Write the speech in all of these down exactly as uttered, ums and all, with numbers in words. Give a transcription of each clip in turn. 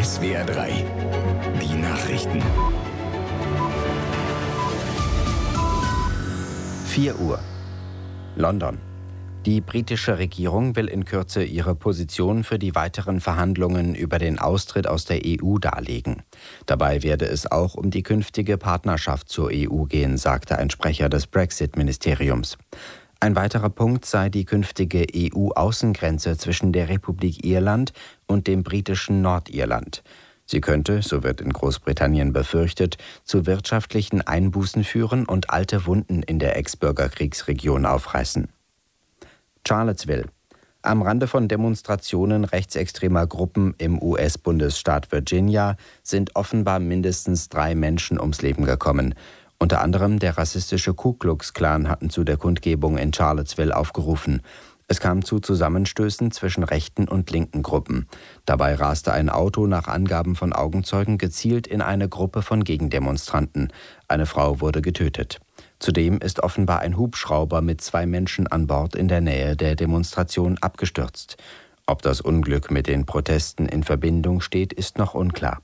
S W R drei, die Nachrichten. vier Uhr. London. Die britische Regierung will in Kürze ihre Position für die weiteren Verhandlungen über den Austritt aus der E U darlegen. Dabei werde es auch um die künftige Partnerschaft zur E U gehen, sagte ein Sprecher des Brexit-Ministeriums. Ein weiterer Punkt sei die künftige E U-Außengrenze zwischen der Republik Irland und dem britischen Nordirland. Sie könnte, so wird in Großbritannien befürchtet, zu wirtschaftlichen Einbußen führen und alte Wunden in der Ex-Bürgerkriegsregion aufreißen. Charlottesville. Am Rande von Demonstrationen rechtsextremer Gruppen im U S-Bundesstaat Virginia sind offenbar mindestens drei Menschen ums Leben gekommen. Unter anderem der rassistische Ku Klux Klan hatten zu der Kundgebung in Charlottesville aufgerufen. Es kam zu Zusammenstößen zwischen rechten und linken Gruppen. Dabei raste ein Auto nach Angaben von Augenzeugen gezielt in eine Gruppe von Gegendemonstranten. Eine Frau wurde getötet. Zudem ist offenbar ein Hubschrauber mit zwei Menschen an Bord in der Nähe der Demonstration abgestürzt. Ob das Unglück mit den Protesten in Verbindung steht, ist noch unklar.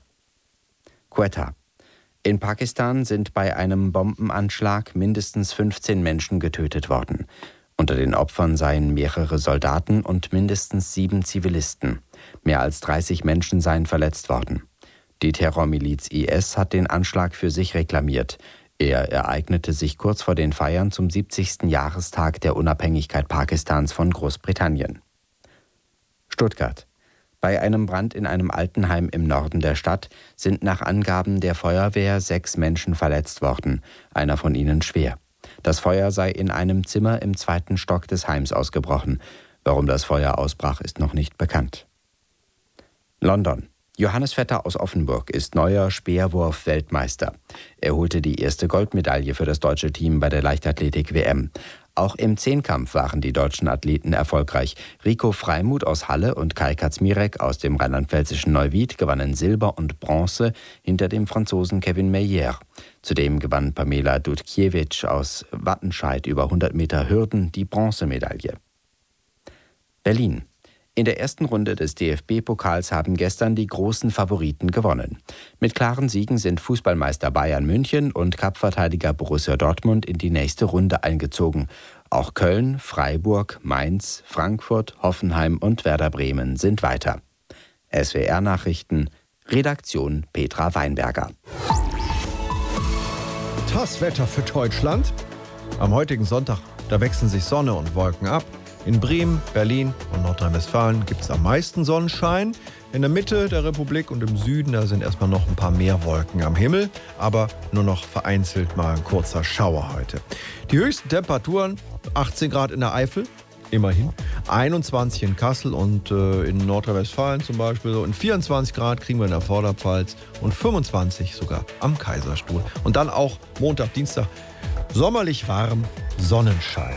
Quetta. In Pakistan sind bei einem Bombenanschlag mindestens fünfzehn Menschen getötet worden. Unter den Opfern seien mehrere Soldaten und mindestens sieben Zivilisten. Mehr als dreißig Menschen seien verletzt worden. Die Terrormiliz I S hat den Anschlag für sich reklamiert. Er ereignete sich kurz vor den Feiern zum siebzigsten Jahrestag der Unabhängigkeit Pakistans von Großbritannien. Stuttgart. Bei einem Brand in einem Altenheim im Norden der Stadt sind nach Angaben der Feuerwehr sechs Menschen verletzt worden, einer von ihnen schwer. Das Feuer sei in einem Zimmer im zweiten Stock des Heims ausgebrochen. Warum das Feuer ausbrach, ist noch nicht bekannt. London. Johannes Vetter aus Offenburg ist neuer Speerwurf-Weltmeister. Er holte die erste Goldmedaille für das deutsche Team bei der Leichtathletik-W M. Auch im Zehnkampf waren die deutschen Athleten erfolgreich. Rico Freimuth aus Halle und Kai Kaczmirek aus dem rheinland-pfälzischen Neuwied gewannen Silber und Bronze hinter dem Franzosen Kevin Meyer. Zudem gewann Pamela Dudkiewicz aus Wattenscheid über hundert Meter Hürden die Bronzemedaille. Berlin. In der ersten Runde des D F B-Pokals haben gestern die großen Favoriten gewonnen. Mit klaren Siegen sind Fußballmeister Bayern München und Cup-Verteidiger Borussia Dortmund in die nächste Runde eingezogen. Auch Köln, Freiburg, Mainz, Frankfurt, Hoffenheim und Werder Bremen sind weiter. S W R-Nachrichten, Redaktion Petra Weinberger. Das Wetter für Deutschland. Am heutigen Sonntag, da wechseln sich Sonne und Wolken ab. In Bremen, Berlin und Nordrhein-Westfalen gibt es am meisten Sonnenschein. In der Mitte der Republik und im Süden, da sind erstmal noch ein paar mehr Wolken am Himmel, aber nur noch vereinzelt mal ein kurzer Schauer heute. Die höchsten Temperaturen, achtzehn Grad in der Eifel, immerhin, einundzwanzig in Kassel und äh, in Nordrhein-Westfalen zum Beispiel. Und vierundzwanzig Grad kriegen wir in der Vorderpfalz und fünfundzwanzig sogar am Kaiserstuhl. Und dann auch Montag, Dienstag sommerlich warm, Sonnenschein.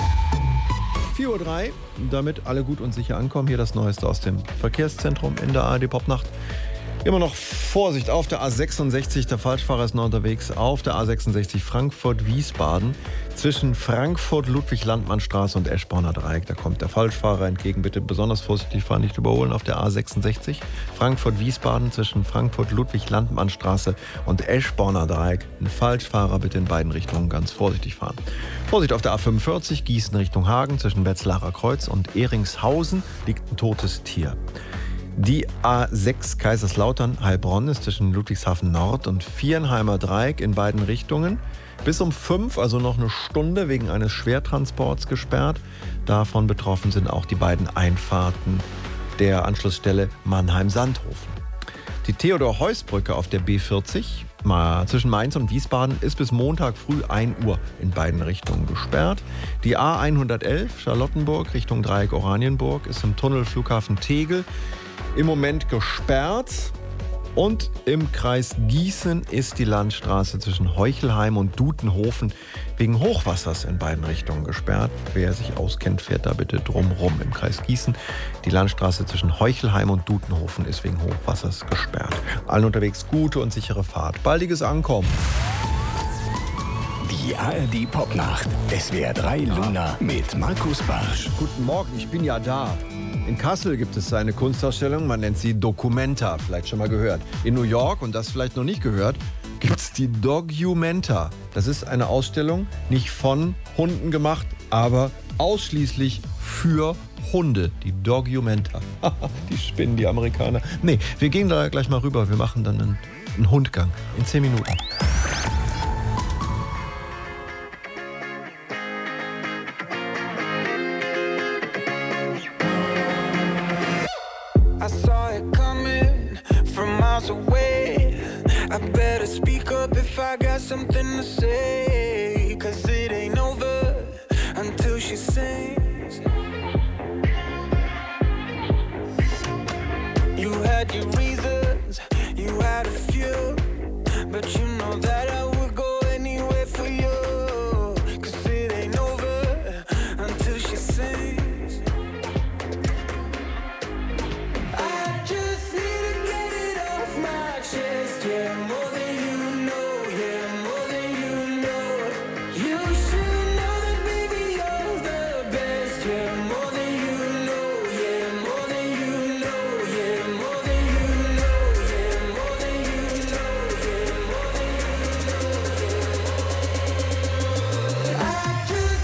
vier Uhr drei, damit alle gut und sicher ankommen. Hier das Neueste aus dem Verkehrszentrum in der A R D-Popnacht. Immer noch Vorsicht auf der A sechsundsechzig, der Falschfahrer ist noch unterwegs, auf der A sechsundsechzig Frankfurt-Wiesbaden. Zwischen Frankfurt-Ludwig-Landmann-Straße und Eschborner Dreieck, da kommt der Falschfahrer entgegen. Bitte besonders vorsichtig fahren, nicht überholen auf der A sechsundsechzig. Frankfurt-Wiesbaden zwischen Frankfurt-Ludwig-Landmann-Straße und Eschborner Dreieck. Ein Falschfahrer bitte in beiden Richtungen ganz vorsichtig fahren. Vorsicht auf der A fünfundvierzig, Gießen Richtung Hagen, zwischen Wetzlarer Kreuz und Eringshausen liegt ein totes Tier. Die A sechs Kaiserslautern Heilbronn ist zwischen Ludwigshafen Nord und Viernheimer Dreieck in beiden Richtungen bis um fünf, also noch eine Stunde, wegen eines Schwertransports gesperrt. Davon betroffen sind auch die beiden Einfahrten der Anschlussstelle Mannheim-Sandhofen. Die Theodor-Heuss-Brücke auf der B vierzig zwischen Mainz und Wiesbaden ist bis Montag früh ein Uhr in beiden Richtungen gesperrt. Die A hundertelf Charlottenburg Richtung Dreieck Oranienburg ist im Tunnel Flughafen Tegel im Moment gesperrt. Und im Kreis Gießen ist die Landstraße zwischen Heuchelheim und Dutenhofen wegen Hochwassers in beiden Richtungen gesperrt. Wer sich auskennt, fährt da bitte drumrum im Kreis Gießen. Die Landstraße zwischen Heuchelheim und Dutenhofen ist wegen Hochwassers gesperrt. Allen unterwegs gute und sichere Fahrt. Baldiges Ankommen. Die Die A R D Popnacht. S W R drei Luna mit Markus Bartsch. Guten Morgen, ich bin ja da. In Kassel gibt es eine Kunstausstellung, man nennt sie Documenta, vielleicht schon mal gehört. In New York, und das vielleicht noch nicht gehört, gibt es die Dogumenta. Das ist eine Ausstellung, nicht von Hunden gemacht, aber ausschließlich für Hunde. Die Dogumenta. Die spinnen, die Amerikaner. Nee, wir gehen da gleich mal rüber. Wir machen dann einen, einen Hundgang in zehn Minuten. I saw it coming from miles away. I better speak up if I got something to say. Cause it ain't over until she sings. You had your reasons, you had a few, but you know that I would go anywhere for you. Cause it ain't over until she sings. I just need to get it off my chest, yeah, more than you know, yeah, more than you know. You should know that, baby, you're the best, yeah, more than you know, yeah, more than you know, yeah, more than you know, yeah, more than you know, yeah, more than you know, yeah. I just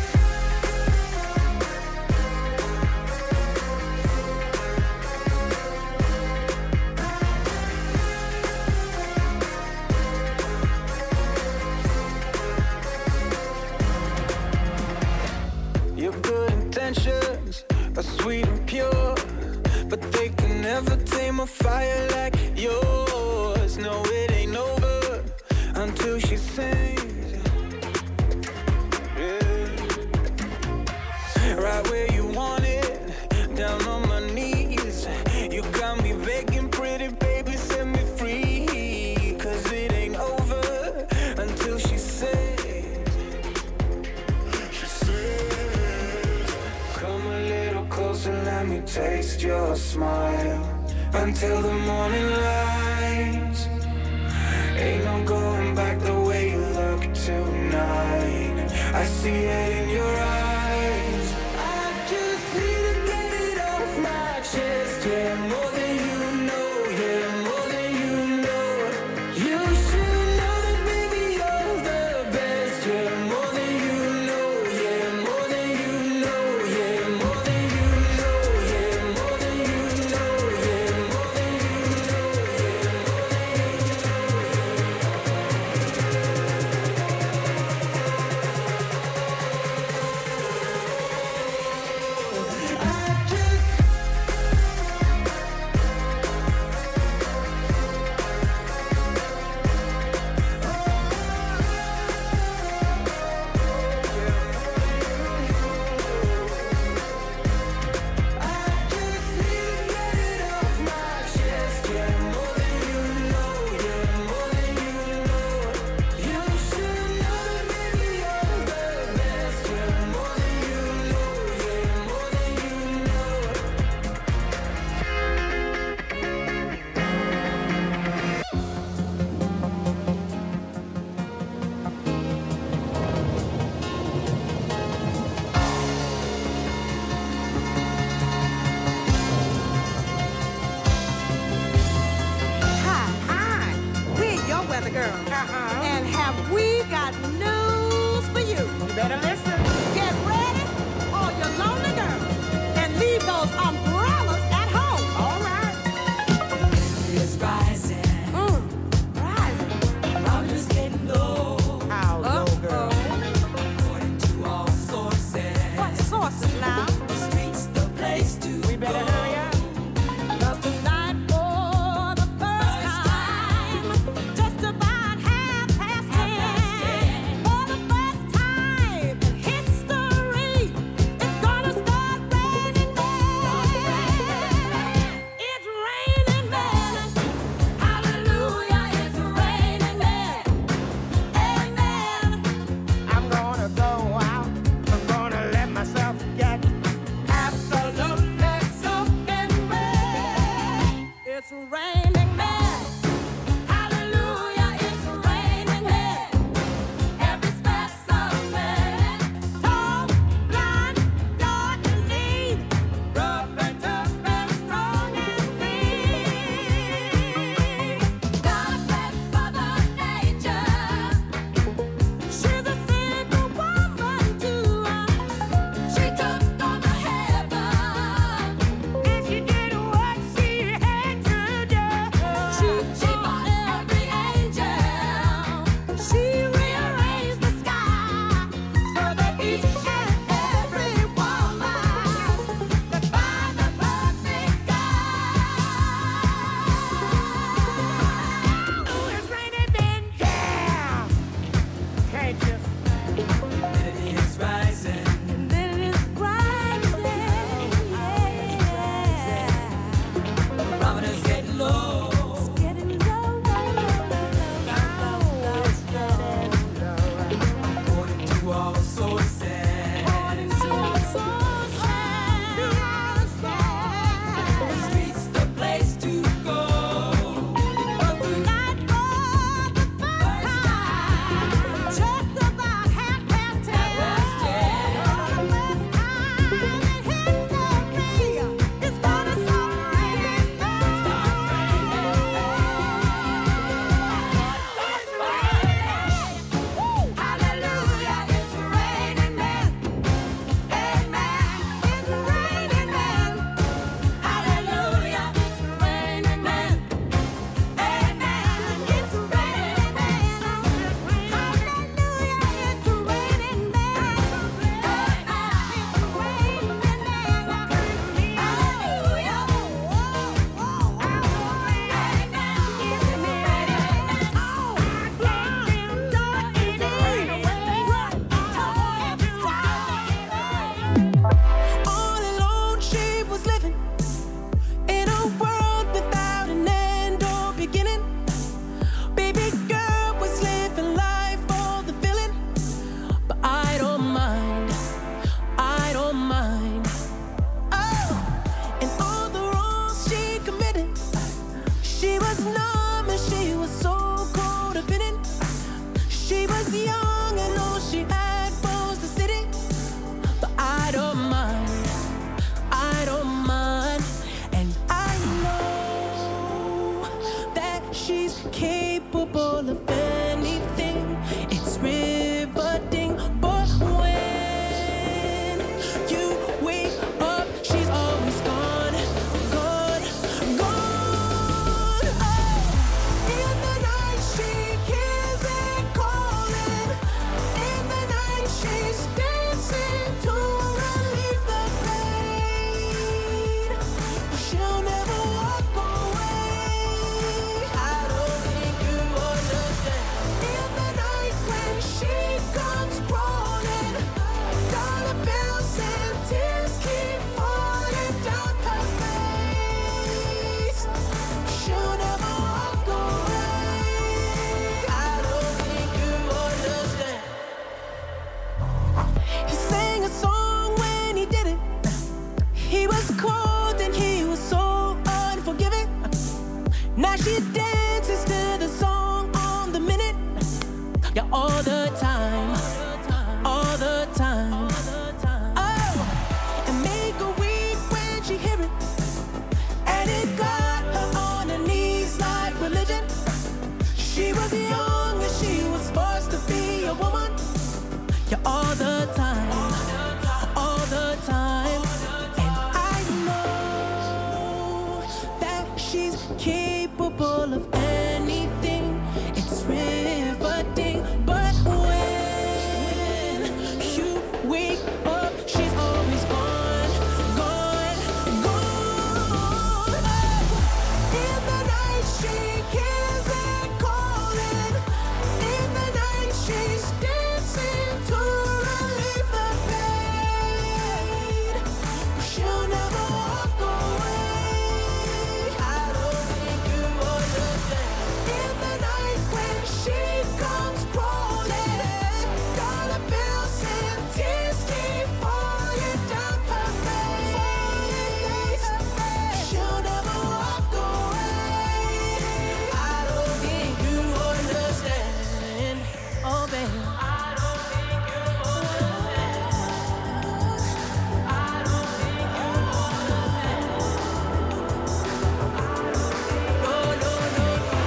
Your good intentions are sweet and pure, but they can never tame a fire like yours. No, it ain't over until she sings. Yeah. Right where you want it, down on my knees. You got me begging, pretty baby, set me free. Cause it ain't over until she sings. Come a little closer, let me taste your smile until the morning light. Ain't no going back the way you look tonight. I see it in your eyes. I just need to get it off my chest, yeah, more than you know, yeah, more than you know. You should know that, baby, you're the best, yeah, more than you know, yeah, more than you know, yeah, more than you know, yeah, more than you know, yeah, more than you know, yeah, I just I just need to get it off my chest, yeah, more than you know, yeah, more than you know. You should know that, baby, you're the best, yeah, more than you know, yeah, more than you know. Hi, hi. We're your weather girls. Uh-huh. And have we got news for you? You better listen. Get ready, all you lonely girls, and leave those umbrellas at home. All right. It's rising, Mm. Rising. problems getting low. How low, girl? According to all sources, What sources now? the streets the place to We better go. hurry up. 'Cause tonight, for the first time, just about half past ten, for the first time in history, it's gonna start raining men. It's raining men. Hallelujah, it's raining men. Amen. I'm gonna go out. I'm gonna let myself get absolutely soaking wet. It's raining men. Hallelujah, it's raining men. Every spat getting low. It's getting low, low, low, low, low. It's getting low. According to all sources, According to our sources, the streets the place to go. was the night for the first time. Just about half past ten. Past ten. For the first time in history, it's gonna start raining. Hallelujah, it's raining men. Amen, it's raining men. Hallelujah, it's raining men. Amen, it's raining men. Hallelujah, it's raining men. It's raining men. Hallelujah. All alone she was living in a world without an end or beginning. Baby girl was living life for the feeling, but I don't mind, I don't mind. Oh, and all the wrongs she committed, she was numb and she was so cold up in it. She was young and all she had was the city, but I don't mind, I don't mind. And I know that she's capable of anything. It's riveting, but when you wake up, she's always gone, gone, gone. Oh, in the night she hears it calling. In the night she's dancing to relieve the pain. She'll never walk away. I don't think you understand. In the night when she comes crawling, dollar bills and tears keep falling down her face. She'll never walk away. I don't think you understand. He sang a song when he did it. He was cold and he was so unforgiving. Now she dances to the song on the minute. Yeah, all the time, all the time. Oh, and make her weep when she hear it. And it got her on her knees like religion. She was young and she was forced to be a woman. Yeah, all the time, all the time. And I know that she's capable of anything. It's riveting, but when you wake up, she's always gone, gone, gone. Oh, in the night she hears it calling. In the night she's dancing to relieve the pain. She'll never walk away. I don't think you understand. In the night when she comes crawling, dollar bills and tears keep falling down her face. She'll never walk away. I don't think you understand. Oh, baby. I don't think you understand. I don't think you understand. No, no, no.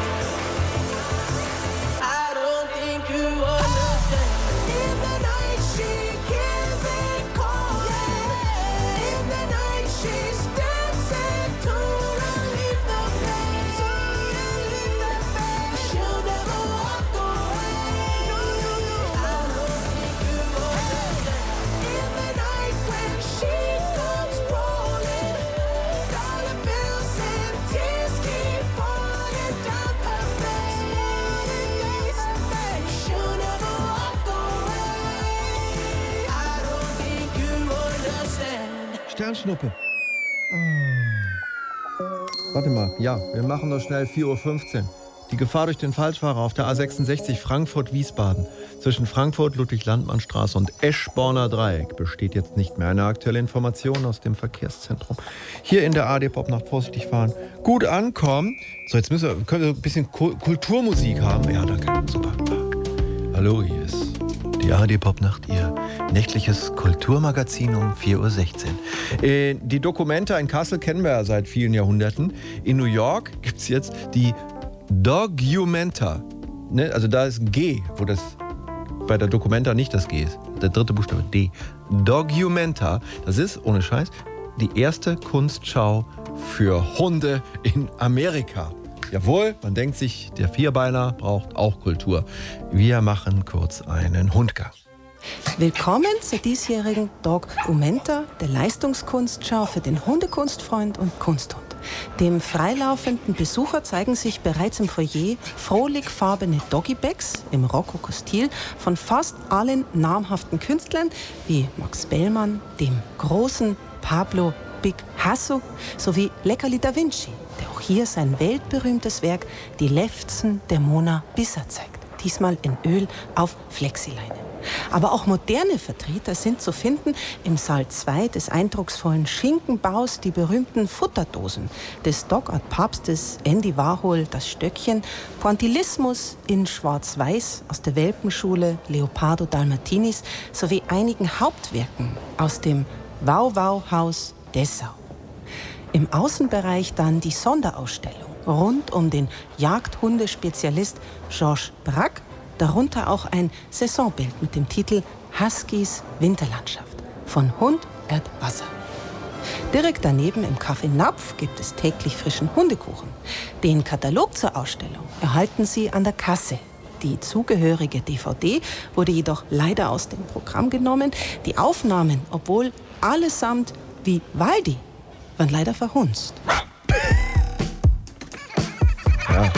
I don't think you understand. In the night she hears it calling. In the night she's dancing to relieve the pain. To relieve the pain. She'll never walk away. No, no, no. I don't think you understand. In the night when she comes crawling, dollar bills and tears keep falling down her face. She'll never walk away. I don't think you understand. Sternschnuppe. Warte mal, ja, wir machen noch schnell vier Uhr fünfzehn. Die Gefahr durch den Falschfahrer auf der A sechsundsechzig Frankfurt-Wiesbaden zwischen Frankfurt, Ludwig-Landmann-Straße und Eschborner Dreieck besteht jetzt nicht mehr. Eine aktuelle Information aus dem Verkehrszentrum. Hier in der A D Pop-Nacht vorsichtig fahren. Gut ankommen. So, jetzt müssen wir, können wir ein bisschen Kulturmusik haben. Ja, danke. Super. Hallo, hier ist die A D Pop-Nacht, Ihr nächtliches Kulturmagazin um vier Uhr sechzehn. Äh, die Dokumente in Kassel kennen wir ja seit vielen Jahrhunderten. In New York gibt es jetzt die Documenta. Ne? Also da ist ein G, wo das bei der Documenta nicht das G ist. Der dritte Buchstabe, D. Documenta. Das ist, ohne Scheiß, die erste Kunstschau für Hunde in Amerika. Jawohl, man denkt sich, der Vierbeiner braucht auch Kultur. Wir machen kurz einen Hundgang. Willkommen zur diesjährigen Documenta, der Leistungskunstschau für den Hundekunstfreund und Kunsthund. Dem freilaufenden Besucher zeigen sich bereits im Foyer frohlichfarbene Doggybags im Rokoko-Stil von fast allen namhaften Künstlern wie Max Bellmann, dem großen Pablo Picasso sowie Leckerli da Vinci, der auch hier sein weltberühmtes Werk Die Lefzen der Mona Lisa zeigt. Diesmal in Öl auf Flexileine. Aber auch moderne Vertreter sind zu finden im Saal zwei des eindrucksvollen Schinkenbaus, die berühmten Futterdosen des Dog-Art-Papstes Andy Warhol, das Stöckchen, Pointillismus in Schwarz-Weiß aus der Welpenschule Leopardo Dalmatinis sowie einigen Hauptwerken aus dem Wow-Wow-Haus Dessau. Im Außenbereich dann die Sonderausstellung rund um den Jagdhundespezialist Georges Braque, darunter auch ein Saisonbild mit dem Titel Huskies Winterlandschaft von Hund et Wasser. Direkt daneben im Café Napf gibt es täglich frischen Hundekuchen. Den Katalog zur Ausstellung erhalten Sie an der Kasse. Die zugehörige D V D wurde jedoch leider aus dem Programm genommen. Die Aufnahmen, obwohl allesamt wie Waldi, waren leider verhunzt. Ja.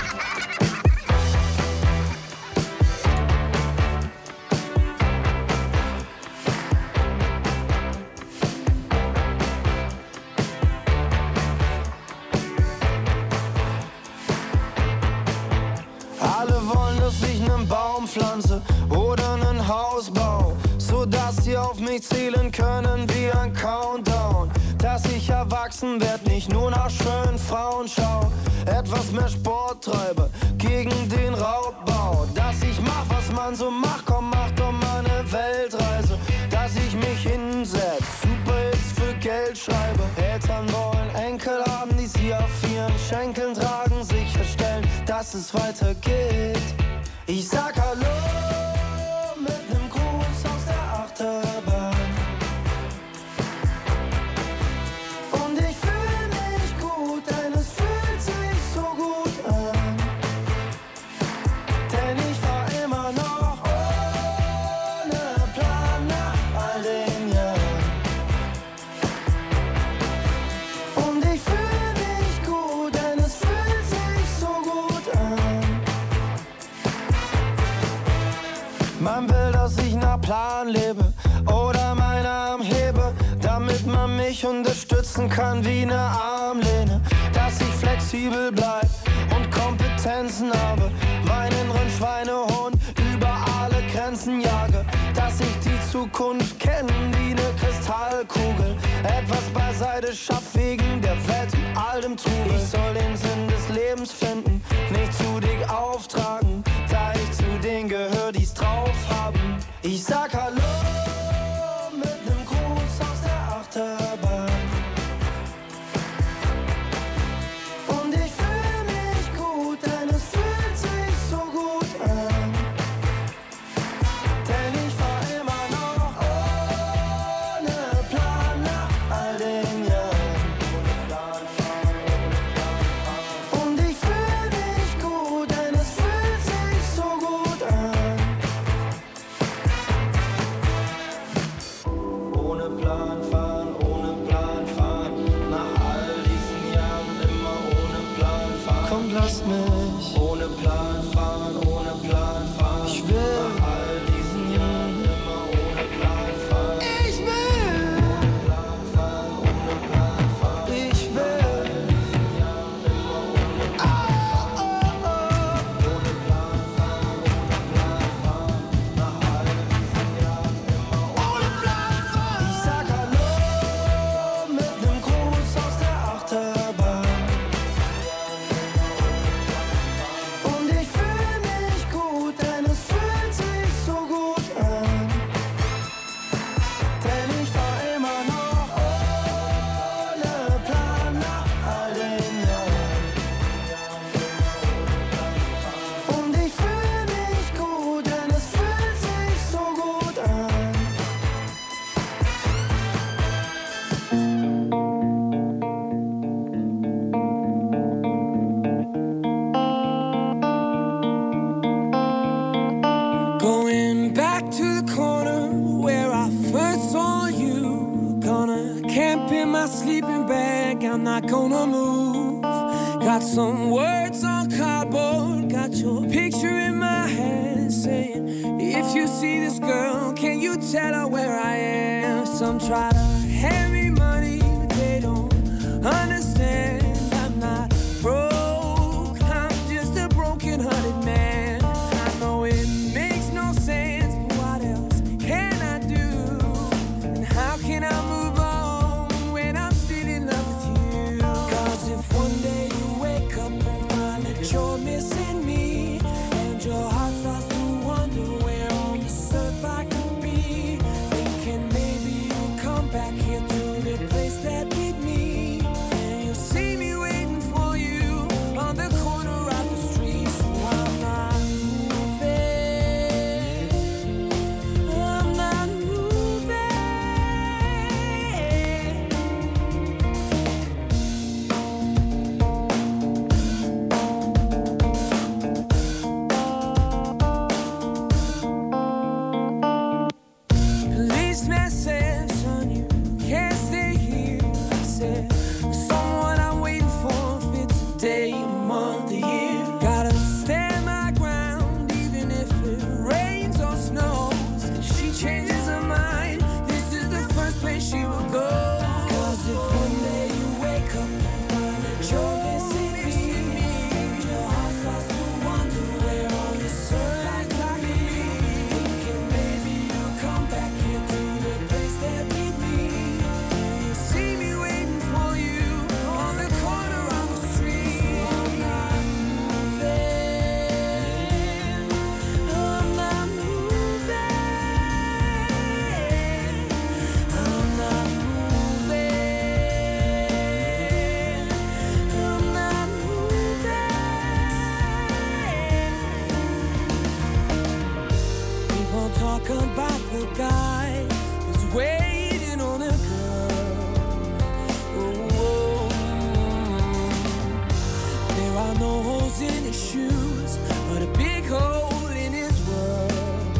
Pflanze oder einen Haus baue, sodass sie auf mich zählen können wie ein Countdown. Dass ich erwachsen werd, nicht nur nach schönen Frauen schau, etwas mehr Sport treibe gegen den Raubbau. Dass ich mach, was man so macht, komm, mach doch mal eine Weltreise. Dass ich mich hinsetz, super ist für Geld schreibe. Eltern wollen Enkel haben, die sie auf ihren Schenkeln tragen, sicherstellen, dass es weitergeht. Ich sag Hallo mit nem Gruß aus der Achterbahn. Und ich fühl mich gut, denn es fühlt sich so gut an. Denn ich fahr immer noch ohne Plan nach all den Jahren. Und ich fühl mich gut, denn es fühlt sich so gut an. Man will, dass ich nach Plan lebe oder meinen Arm hebe, damit man mich unterstützen kann wie eine Armlehne. Dass ich flexibel bleib und Kompetenzen habe, meinen inneren Schweinehund über alle Grenzen jage. Dass ich die Zukunft kenne wie eine Kristallkugel, etwas beiseite schaff wegen der Welt und all dem Trubel. Ich soll den Sinn des Lebens finden, nicht zu dick auftragen, da ich zu denen gehör, die's drauf haben. Ich sag Hallo mit nem Gruß aus der Achterbahn. Und ich fühl mich gut, denn es fühlt sich so gut an. Denn ich fahr immer noch ohne Plan nach all den Jahren. Und ich fühl mich gut, denn es fühlt sich so gut an. Ohne Plan fahren, ohne Plan fahren. Nach all diesen Jahren immer ohne Plan fahren. Komm, lass mich ohne Plan fahren, ohne Plan fahren. Ich will nach all diesen Jahren immer ohne Plan fahren. Ich will ohne Plan fahren, ohne Plan fahren. Ich will sleeping bag, I'm not gonna move. Got some words on cardboard, got your picture in my hand saying, if you see this girl, can you tell her where I am? Some try to hand me money, but they don't understand. I'm not broke, I'm just a broken-hearted man. I know it makes no sense, but what else can I do? And how can I move on when I'm still in love with you? Cause if one day you wake up and find that you're missing me, and your heart starts to wonder where on this earth I could be, thinking maybe you'll come back here to the place that beat me, and you'll see me waiting for you on the corner of the street. So I'm not moving, I'm not moving. Policeman said, son, you can't stay here. I said, someone I'm waiting for, if it's a day, a month, a year. Gotta stand my ground, even if it rains or snows. If she changes her mind, this is the first place she will go. Cause if one day you wake up and find that you're missing me, and your heart starts to wonder where on this earth I could be, thinking maybe you'll come back here to the place that beat me, and you'll see me waiting for you on the corner of the street. I'm not moving, I'm not moving, I'm not moving, I'm not moving. People talk about the guy who's waiting on a girl. Oh, there are no holes in his shoes, but a big hole in his world.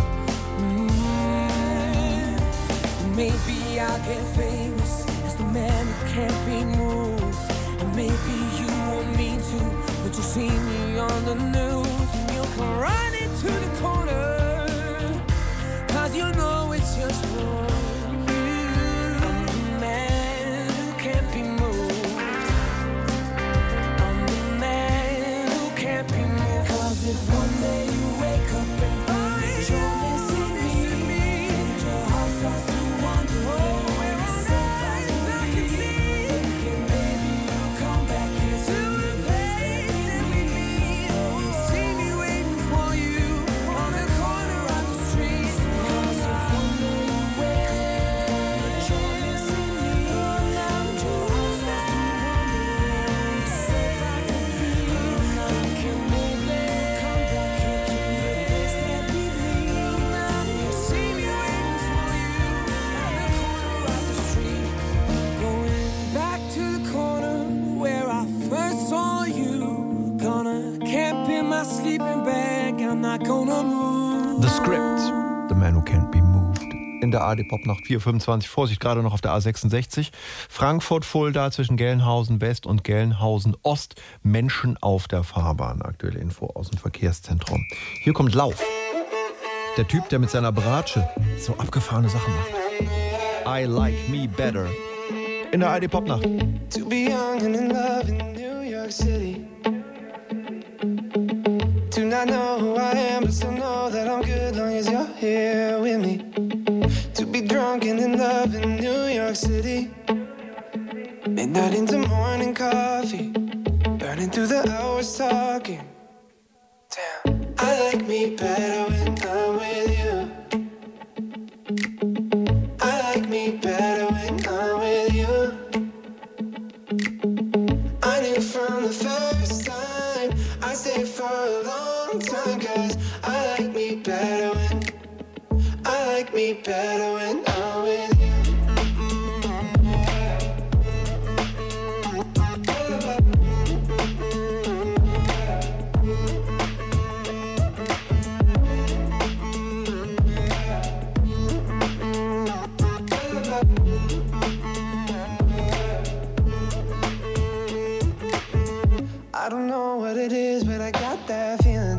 Mm. Maybe I'll get famous as the man who can't be moved, and maybe you won't mean to, but you see me on the news, and you'll come running to the corner, cause you know it's just for you. I'm the man who can't be moved, I'm the man who can't be moved. Cause if one day you wake up and find that you're missing me, and your heart starts to wonder where on this earth I could be, thinking maybe you'll come back here to the place that beat me, and you'll see me waiting for you on the corner of the street. Cause if one day you wake up and you're missing me, and your heart starts to wonder where on this earth I could be, thinking maybe you'll come back here to the place that beat me, and you'll see me waiting for you on the corner of the street. Going back to the corner where I first saw you. Gonna camp in my sleeping bag, I'm not gonna move. The Script, The Man Who Can't Be Moved. In der A R D-Pop-Nacht vier fünfundzwanzig. Vorsicht, gerade noch auf der A sechsundsechzig. Frankfurt-Fulda zwischen Gelnhausen West und Gelnhausen Ost. Menschen auf der Fahrbahn. Aktuelle Info aus dem Verkehrszentrum. Hier kommt Lauf. Der Typ, der mit seiner Bratsche so abgefahrene Sachen macht. I Like Me Better. In der A R D-Pop-Nacht. To be young and in love in New York City. Do not know who I am, but still know that I'm good long as you're here with me. To be drunk and in love in New York City. Midnight into morning coffee. Burning through the hours talking. Damn. I like me better when I'm with you. I like me better when I'm with you. I knew from the first time I stayed for a long time. Cause I like me better when I like me better when I'm with you. I don't know what it is, but I got that feeling.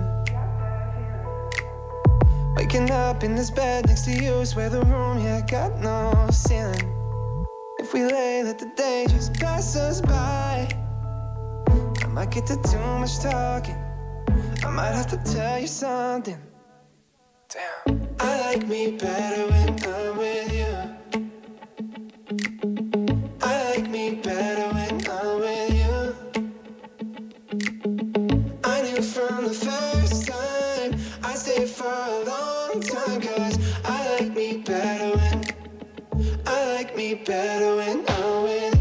Waking up in this bed next to you, swear the room, yeah, got no ceiling. If we lay, let the day just pass us by. I might get to too much talking. I might have to tell you something. Damn. I like me better when I'm with you. I like me better when I'm with you. I knew from the first time I'd stay for a long time, 'cause I like me better when I like me better when I'm with you.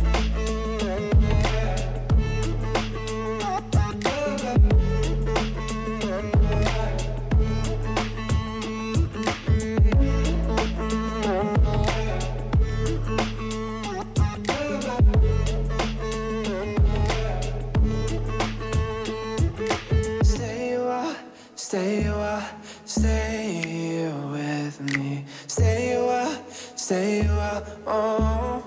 Stay a while, stay a while, stay with me. Stay a while, stay a while, oh.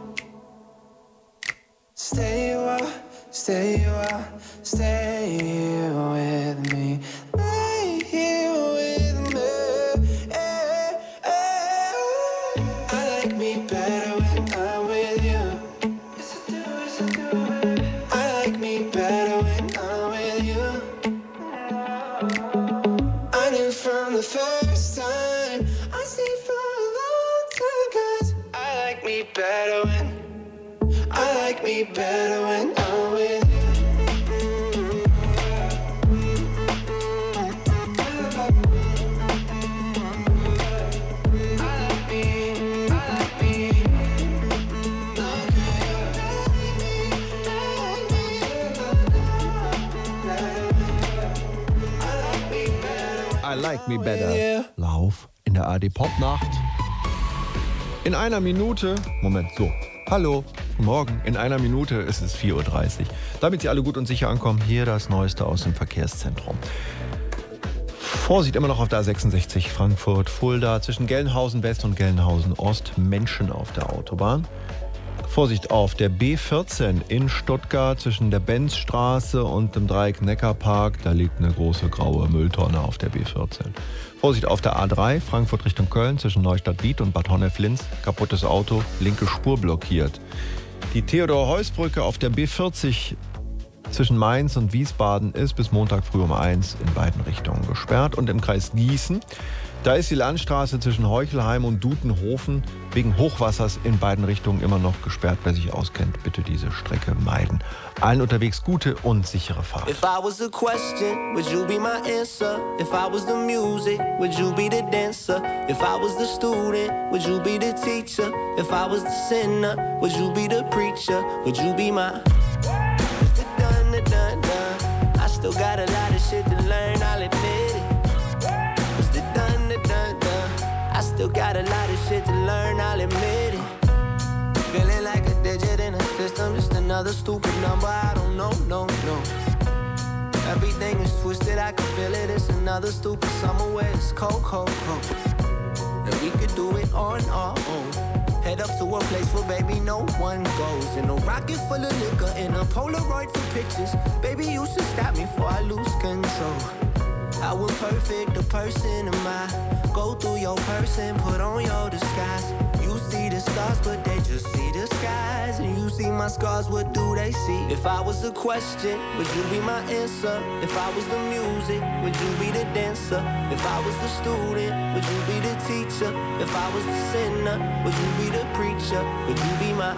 Stay a while, stay a while, stay with me. Lay here with me. Eh, eh. I like me better when I'm with you. Yes, I do, yes, I do. I like me better when I'm with you. I knew from the first time I stayed for a long time, 'cause I like me better when I like me better when I'm with you. I like me, I like me. I like me better. Lauf in der A R D Pop Nacht. In einer Minute, Moment, so, hallo, guten Morgen, in einer Minute ist es vier Uhr dreißig. Damit Sie alle gut und sicher ankommen, hier das Neueste aus dem Verkehrszentrum. Vorsicht immer noch auf der A sechsundsechzig Frankfurt-Fulda zwischen Gelnhausen West und Gelnhausen Ost, Menschen auf der Autobahn. Vorsicht auf der B vierzehn in Stuttgart zwischen der Benzstraße und dem Dreieck Neckarpark. Da liegt eine große graue Mülltonne auf der B vierzehn. Vorsicht auf der A drei Frankfurt Richtung Köln zwischen Neustadt-Biet und Bad Honnef-Linz. Kaputtes Auto, linke Spur blockiert. Die Theodor-Heuss-Brücke auf der B vierzig zwischen Mainz und Wiesbaden ist bis Montag früh um eins in beiden Richtungen gesperrt. Und im Kreis Gießen, da ist die Landstraße zwischen Heuchelheim und Dutenhofen wegen Hochwassers in beiden Richtungen immer noch gesperrt. Wer sich auskennt, bitte diese Strecke meiden. Allen unterwegs gute und sichere Fahrt. If I was a question, would you be my answer? If I was the music, would you be the dancer? If I was the student, would you be the teacher? If I was the sinner, would you be the preacher? Would you be my dun, dun, dun, dun. I still got a lot of shit to learn, I'll admit it. It's the dun, dun, dun, dun. I still got a lot of shit to learn, I'll admit it. Feeling like a digit in a system, just another stupid number, I don't know, no, no. Everything is twisted, I can feel it, it's another stupid summer where it's cold, cold, cold. And we could do it on our own. Head up to a place where baby no one goes. In a rocket full of liquor, in a Polaroid for pictures. Baby, you should stop me before I lose control. I was perfect, the person am I. Go through your person, put on your disguise. You see the stars, but they just see the skies. And you see my scars, what do they see? If I was a question, would you be my answer? If I was the music, would you be the dancer? If I was the student, would you be the teacher? If I was the sinner, would you be the preacher? Would you be my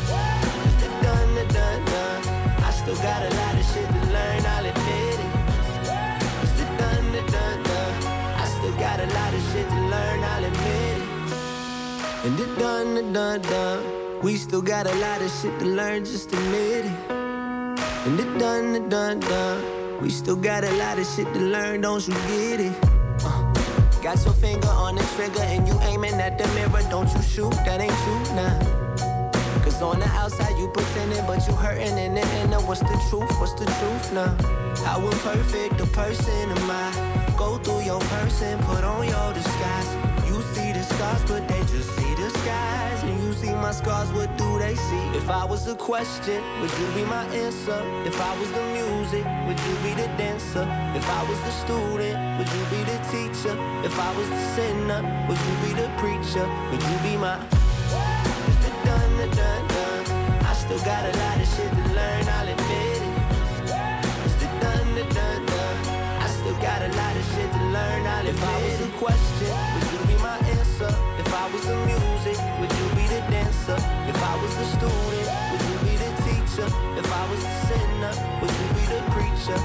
dun, dun, dun, dun. I still got a lot of shit to learn, I'll admit it. It's the dun, dun, dun, dun. I still got a lot of shit to learn, I'll admit it. And the dun, dun, dun, dun. We still got a lot of shit to learn, just admit it. And the dun, dun, dun, dun. We still got a lot of shit to learn, don't you get it? Uh. Got your finger on the trigger and you aiming at the mirror, don't you shoot, that ain't true, nah. Cause on the outside you pretending, but you hurting in the inner. What's the truth, what's the truth now? I was perfect, the person am I. Go through your person, put on your disguise. You see the scars, but they just see the skies. And you see my scars, what do they see? If I was a question, would you be my answer? If I was the music, would you be the dancer? If I was the student, would you be the teacher? If I was the sinner, would you be the preacher? Would you be my... It's the done, the done, done. I still got a lot of shit to learn, I'll admit it. It's the done, the done, done. I still got a lot of shit to learn, I'll admit it. If I was a question, would you be my answer? If I was the music, would you be the dancer? If I was the student, would you be the teacher? If I was the sinner, would you be the preacher?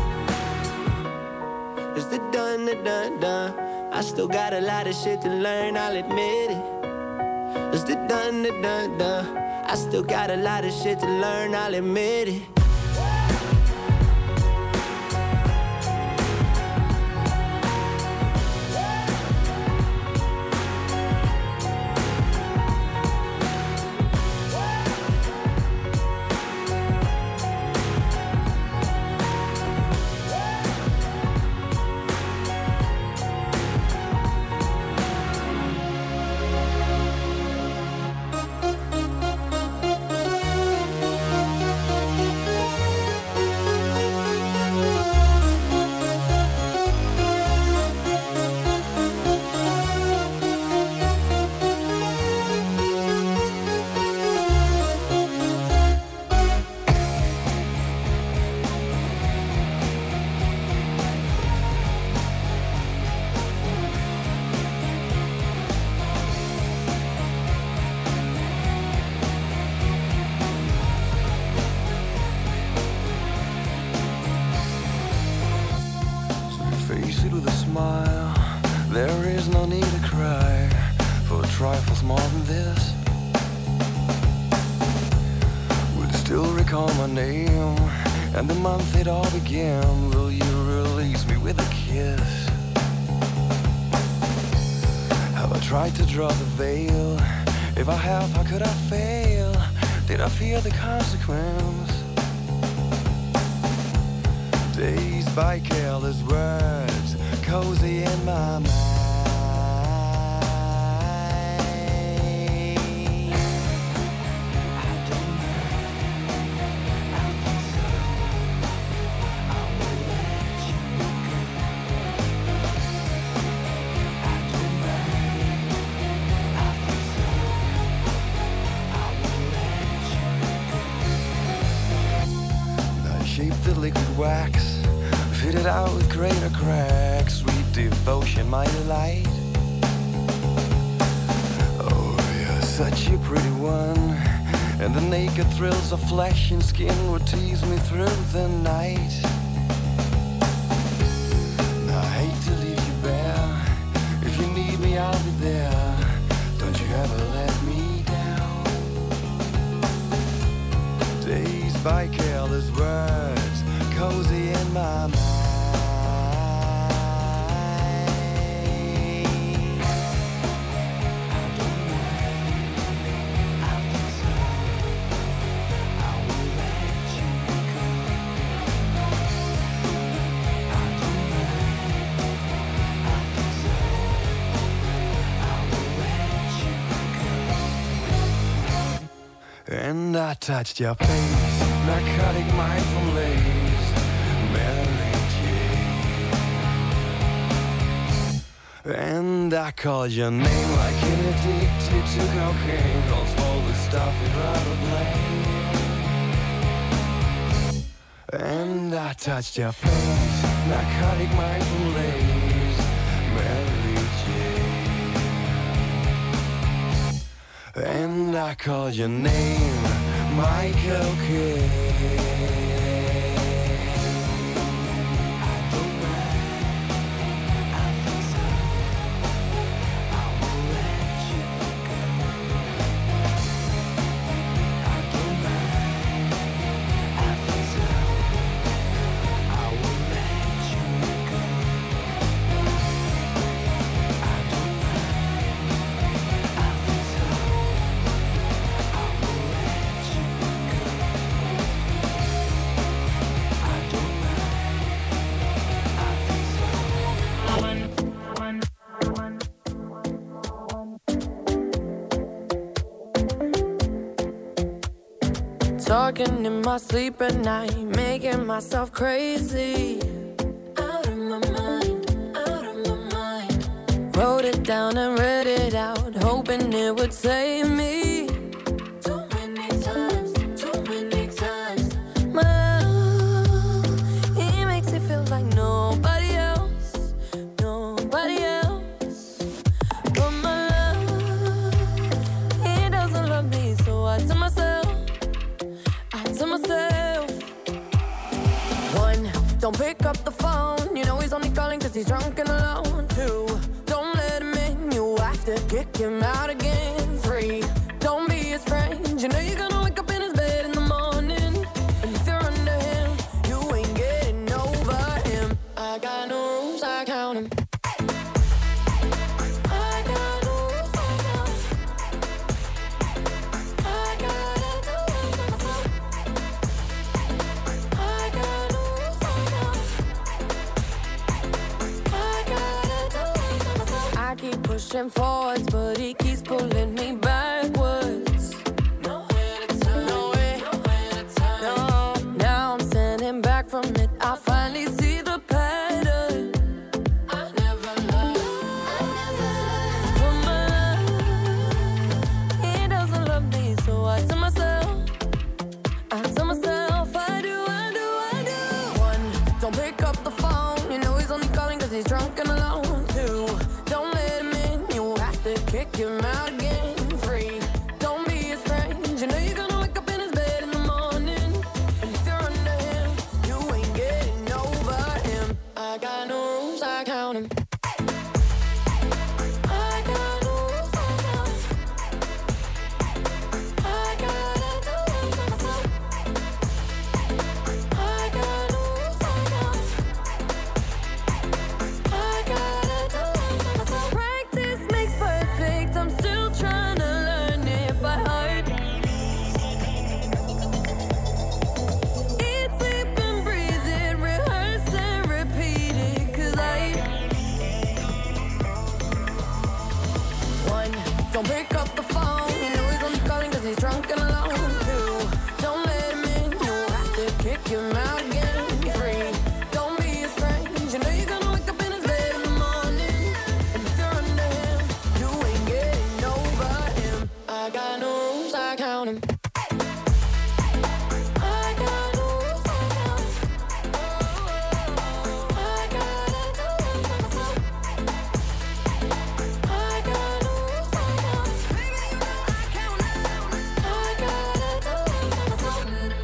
It's the done, the done, done. I still got a lot of shit to learn, I'll admit it. It's the done, the done, done. I still got a lot of shit to learn, I'll admit it. There is no need to cry for trifles more than this. Would still recall my name and the month it all began. Will you release me with a kiss? Have I tried to draw the veil? If I have, how could I fail? Did I fear the consequence? Dazed by careless words, cozy in my mind. Shaped the liquid wax, fitted out with greater cracks. Sweet devotion, my delight. Oh, you're such a pretty one, and the naked thrills of flesh and skin would tease me through the night. And I hate to leave you bare. If you need me, I'll be there. Don't you ever let me down. Dazed by careless words, cozy in my mind. And I touched your face, narcotic mindful lace, Mary Jane. And I called your name like an addicted to cocaine, calls all the stuff you'd rather blame. And I touched your face, narcotic mindful lace, Mary Jane. And I called your name, Michael Kidd. talking in my sleep at night, making myself crazy. Out of my mind, out of my mind. Wrote it down and read it out, hoping it would save me. Too many times, too many times. My love, he makes it feel like nobody else, nobody else. But my love, he doesn't love me, so I tell myself, I tell myself. One, don't pick up the phone, you know he's only calling cause he's drunk and alone. Two, don't let him in, you have to kick him out again. Three, don't be his friend, you know you're gonna wake up in his bed in the morning. And if you're under him, you ain't getting over him. I got no rules, I count him. I got no rules, I count him. I gotta do it myself. I got no rules, I count him. I gotta do it myself. I keep pushing forwards, but he keeps pulling me backwards. Nowhere to turn, nowhere, nowhere to turn. No, now I'm standing back from it. I finally see the pattern. I never loved, I never loved. But my love, he doesn't love me, so I tell myself, I tell myself, I do, I do, I do. One, don't pick up the phone, you know he's only calling cause he's drunk and alone. Two, don't let him in, you have to kick him out again. Three, don't be his friend, you know you're gonna wake up in his bed in the morning. And if you're under him, you ain't getting over him. I got no rules, I count him. I got no rules, I count him. I gotta do it myself. I got no rules, I count him. I gotta do it myself. Practice makes perfect, I'm still trying to learn it by heart. Eat, sleep and breathe it, rehearse and repeat it, cause I One, don't pick up the phone, you know he's only calling cause he's drunk and alone. Two, don't let him in, you have to kick him out again. Three, don't be his friend, you know you're gonna wake up in his bed in the morning. And if you're under him, you ain't getting over him. I got no rules, I count him. I got no rules, I count him. I gotta do it myself. I got no rules, I count him. Baby, you know I count him. I gotta do it myself.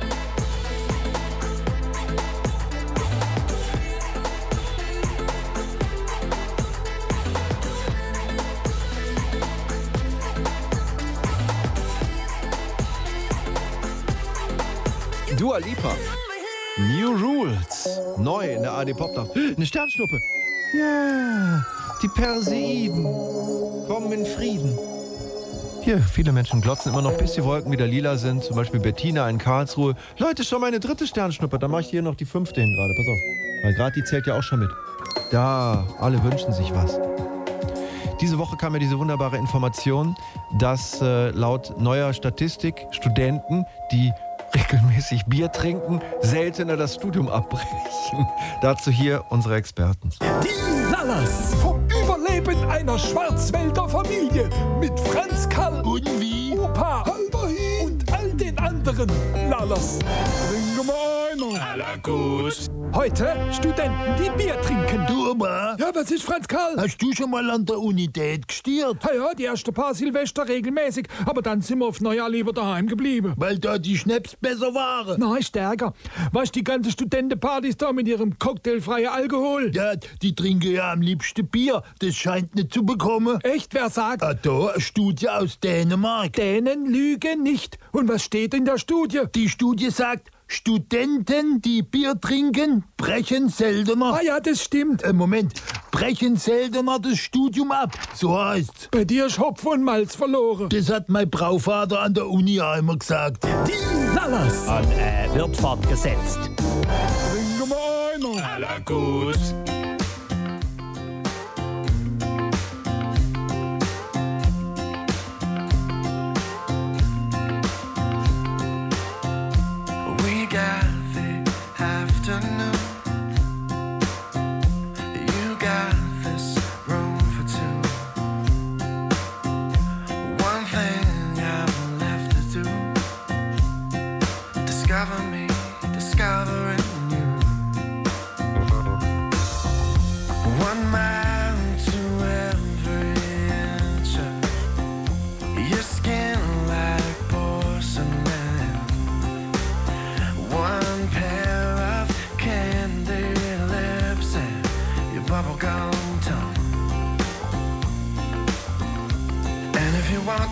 Dua Lipa. New Rules. Neu in der A R D Popnacht. Eine Sternschnuppe. Ja, die Perseiden kommen in Frieden. Hier, viele Menschen glotzen immer noch, bis die Wolken wieder lila sind. Zum Beispiel Bettina in Karlsruhe. Leute, schon meine dritte Sternschnuppe. Dann mache ich hier noch die fünfte hin gerade. Pass auf. Weil gerade die zählt ja auch schon mit. Da, alle wünschen sich was. Diese Woche kam ja diese wunderbare Information, dass äh, laut neuer Statistik Studenten, die regelmäßig Bier trinken, seltener das Studium abbrechen. Dazu hier unsere Experten. Die Lallas vom Überleben einer Schwarzwälder Familie mit Franz Kall und wie Opa Halberhin und all den anderen Lallas. Trinken wir einer. Alla gut. Heute Studenten, die Bier trinken. Du, Oma? Ja, was ist, Franz Karl? Hast du schon mal an der Unität gestiert? Ja, ja, die ersten paar Silvester regelmäßig. Aber dann sind wir auf Neujahr lieber daheim geblieben. Weil da die Schnaps besser waren? Nein, stärker. Weißt du, die ganzen Studentenpartys da mit ihrem cocktailfreien Alkohol? Ja, die trinken ja am liebsten Bier. Das scheint nicht zu bekommen. Echt, wer sagt? Ah, da, eine Studie aus Dänemark. Dänen lügen nicht. Und was steht in der Studie? Die Studie sagt, Studenten, die Bier trinken, brechen seltener. Ah ja, das stimmt. Äh, Moment, brechen seltener das Studium ab. So heißt's. Bei dir ist Hopf und Malz verloren. Das hat mein Brauvater an der Uni auch immer gesagt. Die Lallas. An äh, wird fortgesetzt. Trinken wir einer. Alla gut.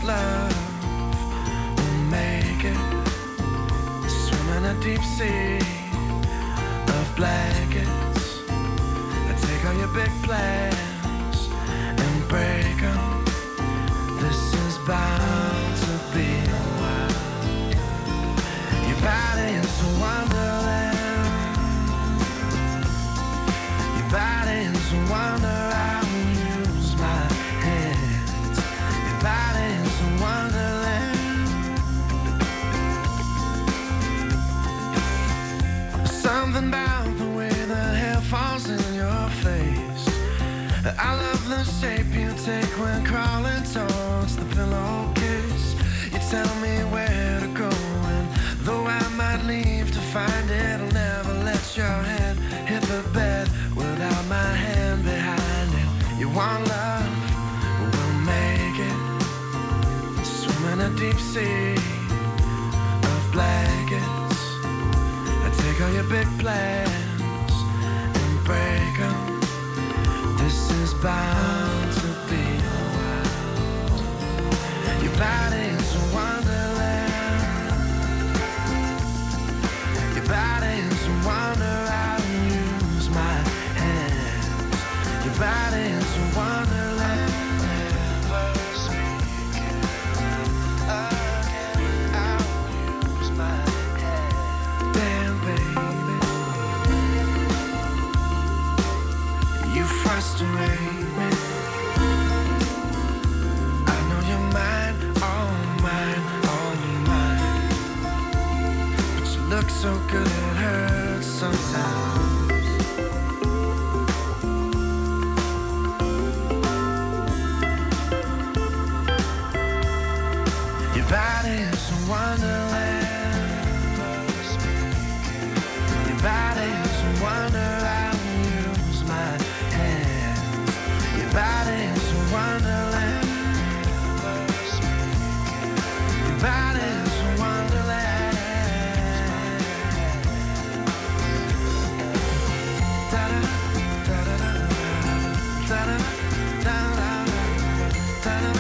love will make it. Swim in a deep sea of blankets. I take all your big plans and break them. This is bound to be a while. Your body is a wonderland. Your body is a wonder. I will use my hands. Your body is a wonderland. Something about the way the hair falls in your face. I love the shape you take when crawling towards the pillowcase. You tell me where to go, and though I might leave to find it, I'll never let your hand hit the bed without my hand behind it. You want love, we'll make it. Swim in a deep sea of blankets. I take all your big plans and break them. This is bound to be a while. Your body is a wonderland. Your body is a wonder. I will use my hands. Your body is a wonderland. Never speaking again. I will use my hands. Damn, baby, you frustrate me. I know you're mine, all mine, all mine. But you look so good it hurts sometimes. Your body is a wonderland. Your body is a wonder. I will use my hands. Your body is a wonderland. Your body is a wonderland. Da-da, da-da-da, da-da, da-da, da-da,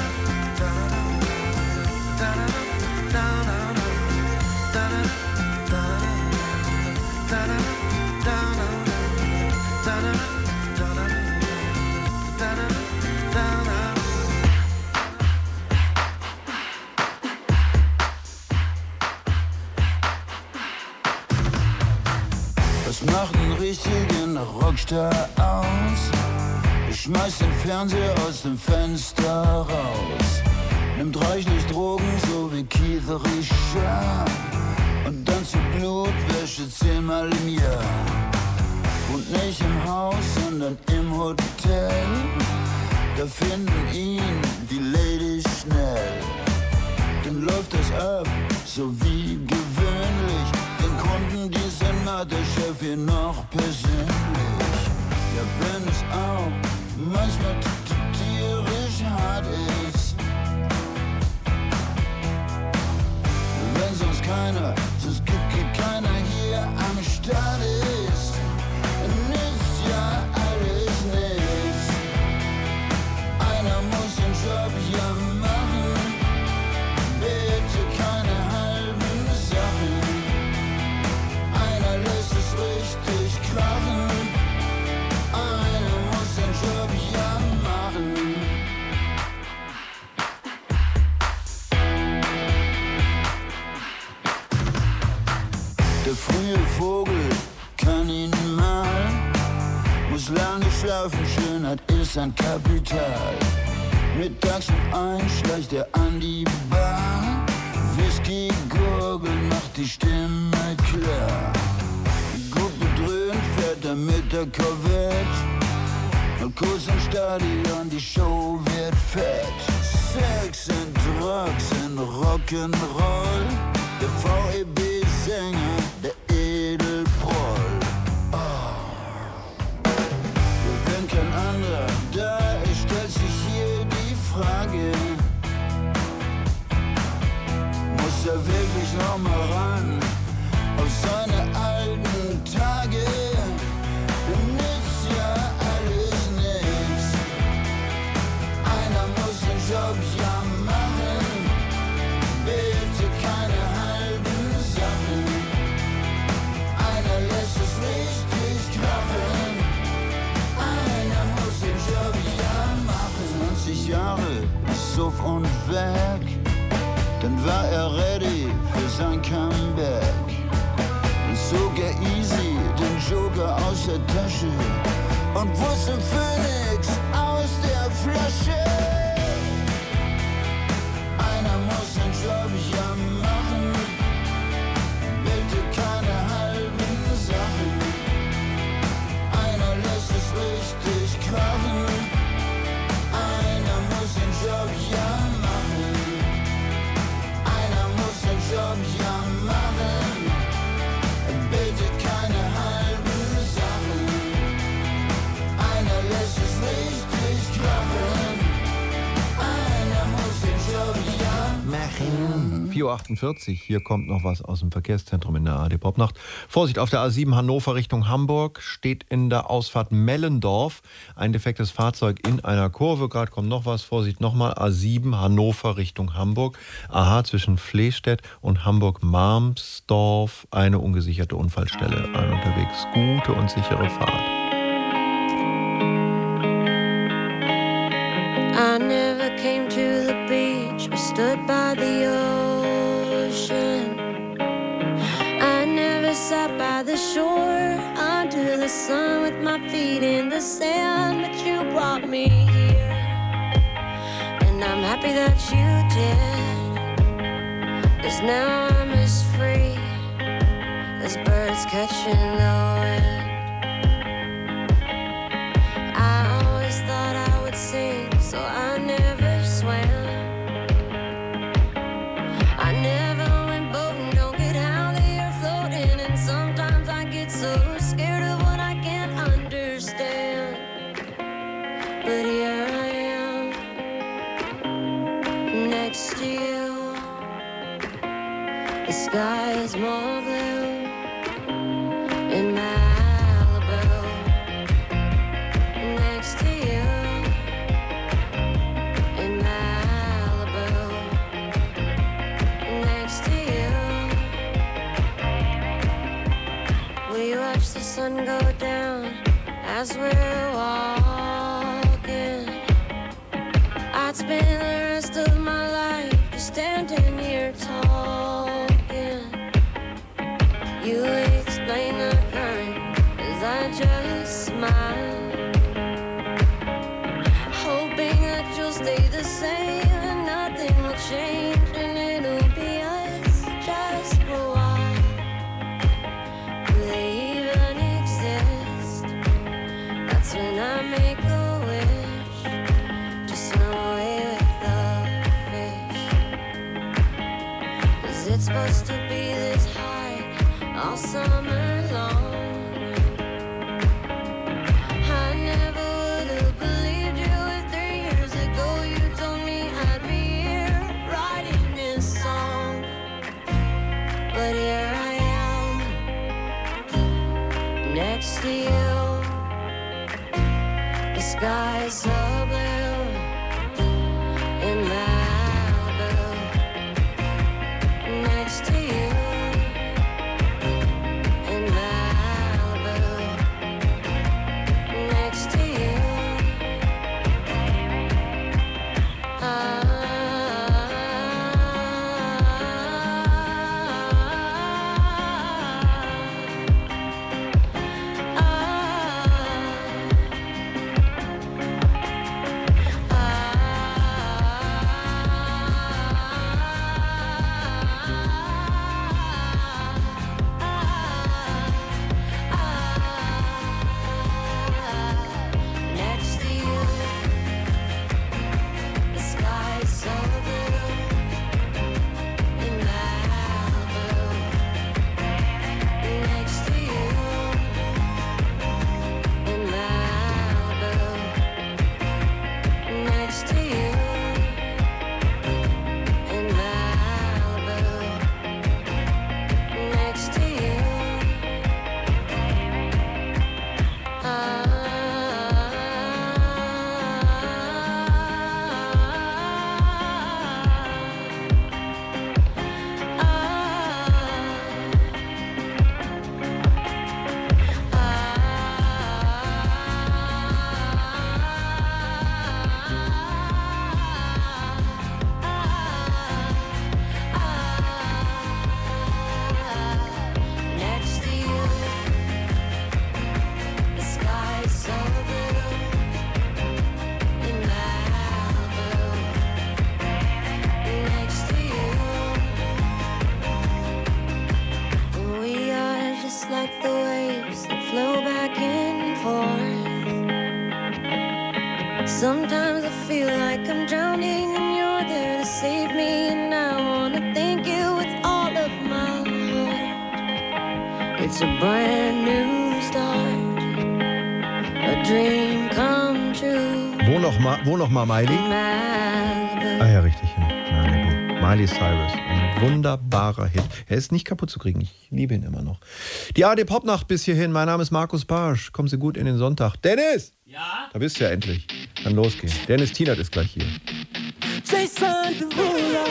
Was macht einen richtigen Rockstar aus? Ich schmeiß den Fernseher aus dem Fenster raus. Nimmt reichlich Drogen, so wie Keith Richard. Und dann zu Blutwäsche zehnmal im Jahr. Und nicht im Haus, sondern im Hotel. Da finden ihn die Ladies schnell. Dann läuft das ab, so wie gewöhnlich. Den Kunden, die sind mal der Chef hier noch persönlich. Ja, wenn es auch manchmal tierisch hart ist. Wenn sonst keiner, sonst gibt keiner hier am Start ist. Nützt ja alles nichts. Einer muss den Job ja machen. Bitte keine halben Sachen. Einer lässt es richtig krachen. Einer muss den Job ja machen. Der frühe Vogel kann ihn malen. Muss lange schlafen, Schönheit ist ein Kapital. Mittags um eins schleicht er an die Bar. Whisky gurgeln macht die Stimme klar. Gut bedröhnt fährt er mit der Corvette. Und Kuss im Stadion, die Show wird fett. Sex and Drugs and Rock'n'Roll. Der V E B-Sänger, der Edelproll. Wenn kein anderer da ist, stellt sich hier die Frage: Muss er wirklich noch mal ran auf seine alten Tage? Nützt ja alles nichts. Einer muss den Job ja machen. weg. Dann war er ready für sein Comeback. Und zog er easy den Joker aus der Tasche und wusste Phoenix aus der Flasche. Einer muss den Job ja machen, bitte keine halben Sachen. Einer lässt es richtig krachen, einer muss den Job ja machen. Einer muss den Job ja machen, bitte keine halben Sachen. Einer lässt es richtig krachen, einer muss den Job ja machen. vier Uhr achtundvierzig, hier kommt noch was aus dem Verkehrszentrum in der A R D Popnacht. Vorsicht, auf der A sieben Hannover Richtung Hamburg steht in der Ausfahrt Mellendorf ein defektes Fahrzeug in einer Kurve. Gerade kommt noch was, Vorsicht nochmal, A sieben Hannover Richtung Hamburg. Aha, zwischen Flehstedt und Hamburg-Marmsdorf eine ungesicherte Unfallstelle. Ein unterwegs, gute und sichere Fahrt. I never came to the beach or stood by the ocean. I never sat by the shore under the sun with my feet in the sand, but you brought me here, and I'm happy that you did, 'cause now I'm as free as birds catching the wind. I always thought I would sing, so I never swam. I never went boating, don't get how they are floating, and sometimes I get so scared of what I can't understand. But here I am, next to you. The sky is more blue in Malibu, next to you. In Malibu, next to you. We watch the sun go down as we're walking. I'd spend the rest of my life just standing here talking. You explain the current as I just smile, hoping that you'll stay the same and nothing will change, and it'll be us just for a while. Do they even exist? That's when I make a wish, just swim away with the fish. 'Cause it's supposed to be this high all summer long. I never would have believed you if three years ago you told me I'd be here writing this song. But here I am, next to you. The sky is so blue in Malibu, next to you. In Malibu, next to you. Ah, ah, Sometimes I feel like I'm drowning and you're there to save me, and I wanna thank you with all of my heart. It's a brand new start, a dream come true. Wo noch mal, wo noch mal Miley? Ah ja, richtig. Malibu. Miley Cyrus. Ein wunderbarer Hit. Er ist nicht kaputt zu kriegen. Ich liebe ihn immer noch. Die A R D-Pop-Nacht bis hierhin. Mein Name ist Markus Barsch. Kommen Sie gut in den Sonntag. Dennis! Ja? Da bist du ja endlich. Kann losgehen. Dennis Tienert ist gleich hier. Jason Derulo.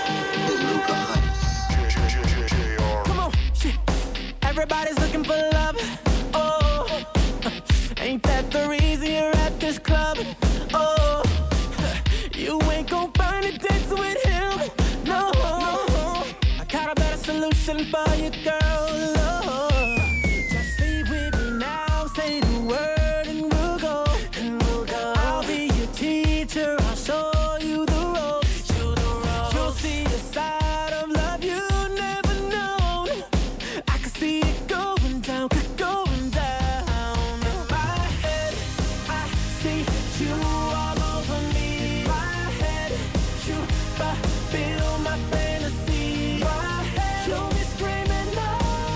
Come on, shit. Everybody's looking for love. Oh, ain't that the reason you're at this club? Oh, you ain't gon' find a dance with him. No, no. I got a better solution for you, girl. Oh, just leave with me now. Say the word and we'll go. And we'll go. I'll be your teacher. I'll show you the ropes. You the ropes. You'll see a side of love you never known. I can see it going down, going down. In my head, I see you all over me. My head, you fulfill my fantasy. My head, you'll be screaming no.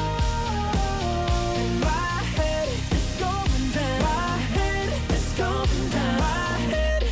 In my head, it's going down. My head, it's going down. My head,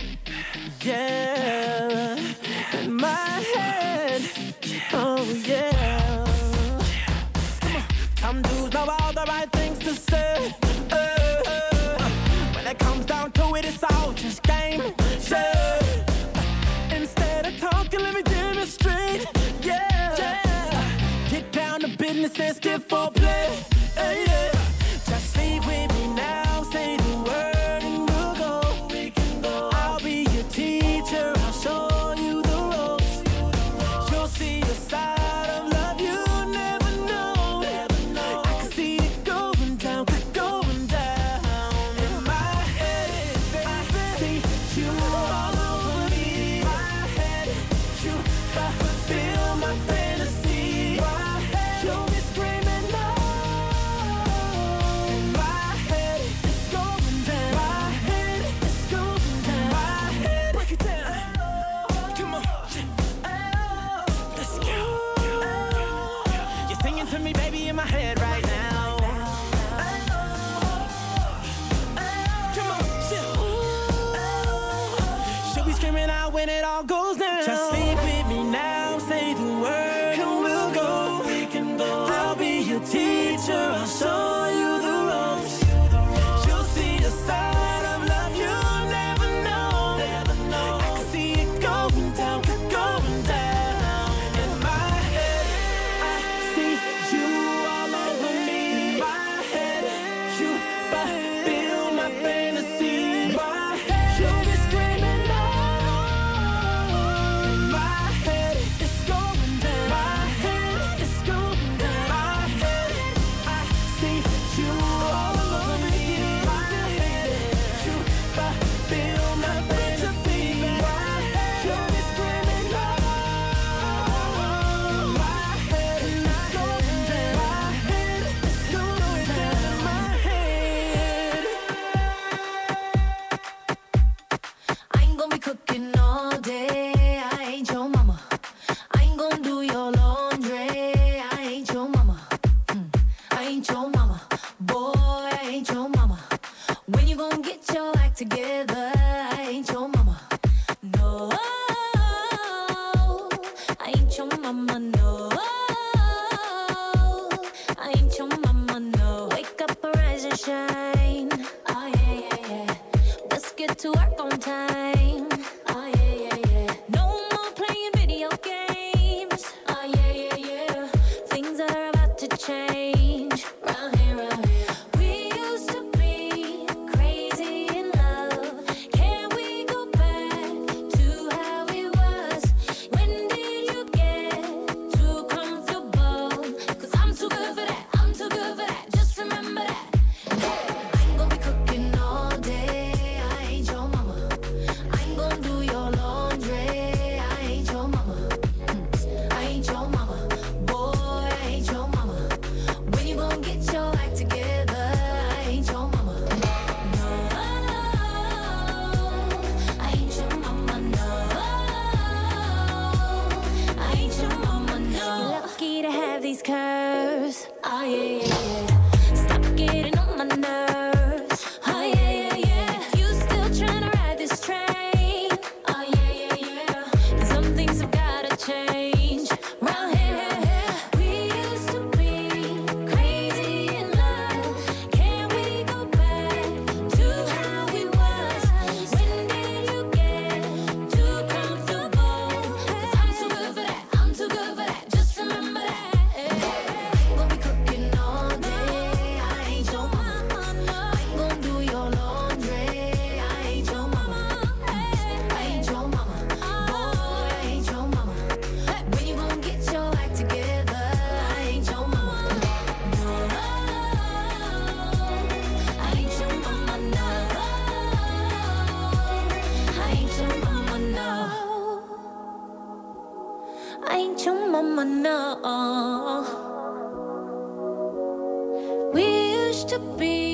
yeah. In my head, oh yeah. Come on, some dudes know all the right things to say. Uh, when it comes down to it, it's all just game. Yeah. Instead of talking, let me demonstrate. Yeah. yeah. Get down to business and skip for play. Uh, yeah. Just leave with me now. Say the word and we'll go. We can go. I'll be your teacher. I'll show you the ropes. You'll see a side of love you never know. I can see it going down, going down. In my head, I see you all over me. My head, you fulfill my fantasy. My head, you'll be screaming no. In my head, it's going down. My head, it's going down. My head, break it down. Come on, let's go. You're singing to me, baby, in my head right now. Come on, she'll be screaming out when it all goes down. Just leave with me now, say the word and we'll go. We can go. I'll be your teacher, I'll show you the ropes. You'll see a side of love you never know. I can see it going down, going down. In my head, I see you all over me. My head, you fulfill my fantasy. My head, you'll be screaming no. In my head, it's going down. My head, it's going down. My head, I see you all over me. My head, you fulfill my fantasy. My head, you'll be screaming no. My head, it's going down. My head, it's going down. My head. I ain't gonna be cooking all day. I ain't your mama. I ain't gonna do your laundry. I ain't your mama. Mm. I ain't your mama. Boy, I ain't your mama. When you gonna get your act together? I ain't your mama. No, I ain't your mama. No, I ain't your mama. No, wake up, arise and shine. Oh yeah, yeah, yeah. Let's get to work on time. Oh yeah, yeah, yeah. No more playing video games. Oh yeah, yeah, yeah. Things are about to change. Round here, round here. We used to be crazy in love. Can we go back to how it was? When did you get too comfortable? 'Cause I'm too good for that. I'm too good for that. Just remember that. I ain't gonna be cooking all day. I ain't your mama.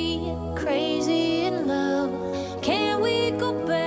be crazy in love? Can we go back?